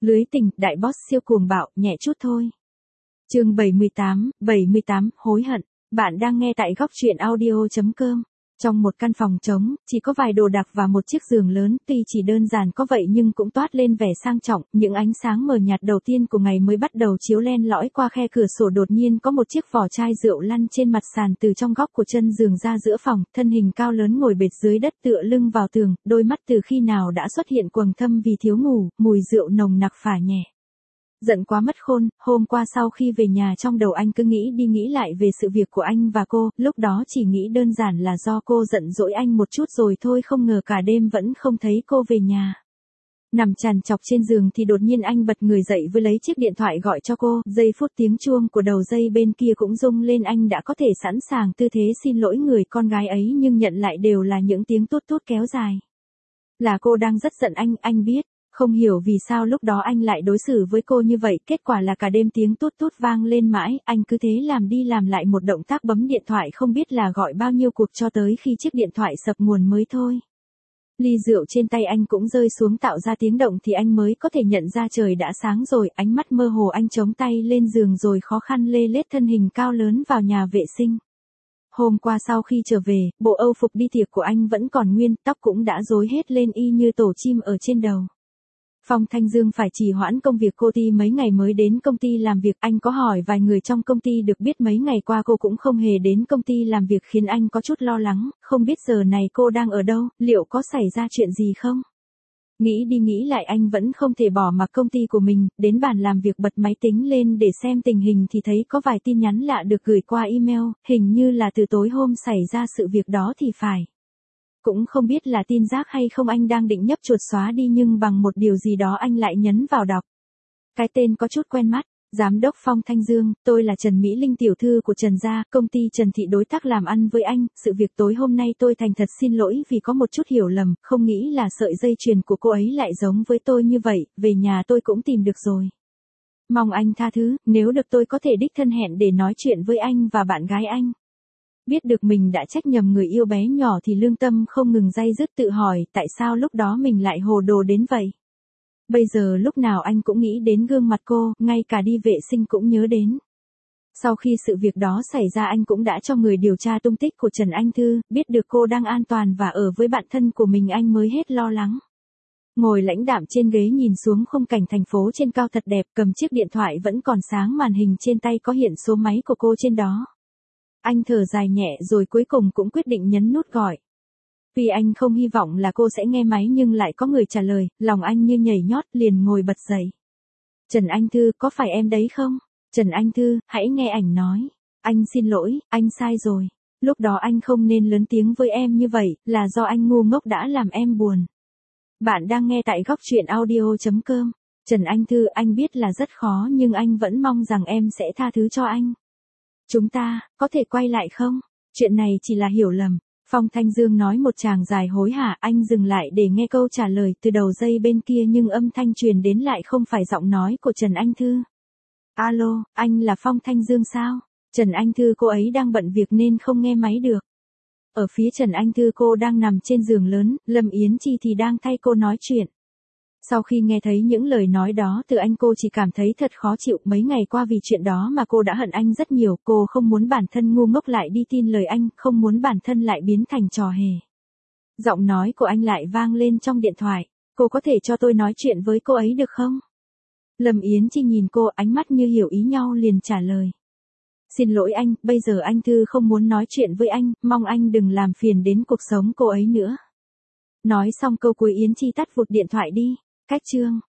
Lưới tình, đại boss siêu cuồng bạo, nhẹ chút thôi. Chương 78, hối hận. Bạn đang nghe tại góc truyện audio.com. Trong một căn phòng trống, chỉ có vài đồ đạc và một chiếc giường lớn, tuy chỉ đơn giản có vậy nhưng cũng toát lên vẻ sang trọng, những ánh sáng mờ nhạt đầu tiên của ngày mới bắt đầu chiếu len lỏi qua khe cửa sổ. Đột nhiên có một chiếc vỏ chai rượu lăn trên mặt sàn từ trong góc của chân giường ra giữa phòng, thân hình cao lớn ngồi bệt dưới đất tựa lưng vào tường, đôi mắt từ khi nào đã xuất hiện quầng thâm vì thiếu ngủ, mùi rượu nồng nặc phả nhẹ. Giận quá mất khôn, hôm qua sau khi về nhà trong đầu anh cứ nghĩ đi nghĩ lại về sự việc của anh và cô, lúc đó chỉ nghĩ đơn giản là do cô giận dỗi anh một chút rồi thôi, không ngờ cả đêm vẫn không thấy cô về nhà. Nằm trằn trọc trên giường thì đột nhiên anh bật người dậy với lấy chiếc điện thoại gọi cho cô, giây phút tiếng chuông của đầu dây bên kia cũng rung lên, anh đã có thể sẵn sàng tư thế xin lỗi người con gái ấy nhưng nhận lại đều là những tiếng tút tút kéo dài. Là cô đang rất giận anh biết. Không hiểu vì sao lúc đó anh lại đối xử với cô như vậy, kết quả là cả đêm tiếng tút tút vang lên mãi, anh cứ thế làm đi làm lại một động tác bấm điện thoại không biết là gọi bao nhiêu cuộc cho tới khi chiếc điện thoại sập nguồn mới thôi. Ly rượu trên tay anh cũng rơi xuống tạo ra tiếng động thì anh mới có thể nhận ra trời đã sáng rồi, ánh mắt mơ hồ anh chống tay lên giường rồi khó khăn lê lết thân hình cao lớn vào nhà vệ sinh. Hôm qua sau khi trở về, bộ âu phục đi tiệc của anh vẫn còn nguyên, tóc cũng đã rối hết lên y như tổ chim ở trên đầu. Phong Thanh Dương phải trì hoãn công việc cô ti mấy ngày mới đến công ty làm việc, anh có hỏi vài người trong công ty được biết mấy ngày qua cô cũng không hề đến công ty làm việc khiến anh có chút lo lắng, không biết giờ này cô đang ở đâu, liệu có xảy ra chuyện gì không? Nghĩ đi nghĩ lại anh vẫn không thể bỏ mặc công ty của mình, đến bàn làm việc bật máy tính lên để xem tình hình thì thấy có vài tin nhắn lạ được gửi qua email, hình như là từ tối hôm xảy ra sự việc đó thì phải. Cũng không biết là tin rác hay không, anh đang định nhấp chuột xóa đi nhưng bằng một điều gì đó anh lại nhấn vào đọc. Cái tên có chút quen mắt, Giám đốc Phong Thanh Dương, tôi là Trần Mỹ Linh tiểu thư của Trần gia, công ty Trần Thị đối tác làm ăn với anh, sự việc tối hôm nay tôi thành thật xin lỗi vì có một chút hiểu lầm, không nghĩ là sợi dây chuyền của cô ấy lại giống với tôi như vậy, về nhà tôi cũng tìm được rồi. Mong anh tha thứ, nếu được tôi có thể đích thân hẹn để nói chuyện với anh và bạn gái anh. Biết được mình đã trách nhầm người yêu bé nhỏ thì lương tâm không ngừng day dứt tự hỏi tại sao lúc đó mình lại hồ đồ đến vậy. Bây giờ lúc nào anh cũng nghĩ đến gương mặt cô, ngay cả đi vệ sinh cũng nhớ đến. Sau khi sự việc đó xảy ra anh cũng đã cho người điều tra tung tích của Trần Anh Thư, biết được cô đang an toàn và ở với bạn thân của mình anh mới hết lo lắng. Ngồi lãnh đạm trên ghế nhìn xuống khung cảnh thành phố trên cao thật đẹp, cầm chiếc điện thoại vẫn còn sáng, màn hình trên tay có hiện số máy của cô trên đó. Anh thở dài nhẹ rồi cuối cùng cũng quyết định nhấn nút gọi. Vì anh không hy vọng là cô sẽ nghe máy nhưng lại có người trả lời, lòng anh như nhảy nhót liền ngồi bật dậy. Trần Anh Thư, có phải em đấy không? Trần Anh Thư, hãy nghe ảnh nói. Anh xin lỗi, anh sai rồi. Lúc đó anh không nên lớn tiếng với em như vậy, là do anh ngu ngốc đã làm em buồn. Bạn đang nghe tại góc truyện audio.com. Trần Anh Thư, anh biết là rất khó nhưng anh vẫn mong rằng em sẽ tha thứ cho anh. Chúng ta, có thể quay lại không? Chuyện này chỉ là hiểu lầm. Phong Thanh Dương nói một tràng dài hối hả, anh dừng lại để nghe câu trả lời từ đầu dây bên kia nhưng âm thanh truyền đến lại không phải giọng nói của Trần Anh Thư. Alo, anh là Phong Thanh Dương sao? Trần Anh Thư, cô ấy đang bận việc nên không nghe máy được. Ở phía Trần Anh Thư cô đang nằm trên giường lớn, Lâm Yến Chi thì đang thay cô nói chuyện. Sau khi nghe thấy những lời nói đó từ anh cô chỉ cảm thấy thật khó chịu, mấy ngày qua vì chuyện đó mà cô đã hận anh rất nhiều, cô không muốn bản thân ngu ngốc lại đi tin lời anh, không muốn bản thân lại biến thành trò hề. Giọng nói của anh lại vang lên trong điện thoại, cô có thể cho tôi nói chuyện với cô ấy được không? Lâm Yến Chi nhìn cô, ánh mắt như hiểu ý nhau liền trả lời. Xin lỗi anh, bây giờ anh Thư không muốn nói chuyện với anh, mong anh đừng làm phiền đến cuộc sống cô ấy nữa. Nói xong câu cuối Yến Chi tắt vụt điện thoại đi. Cách chương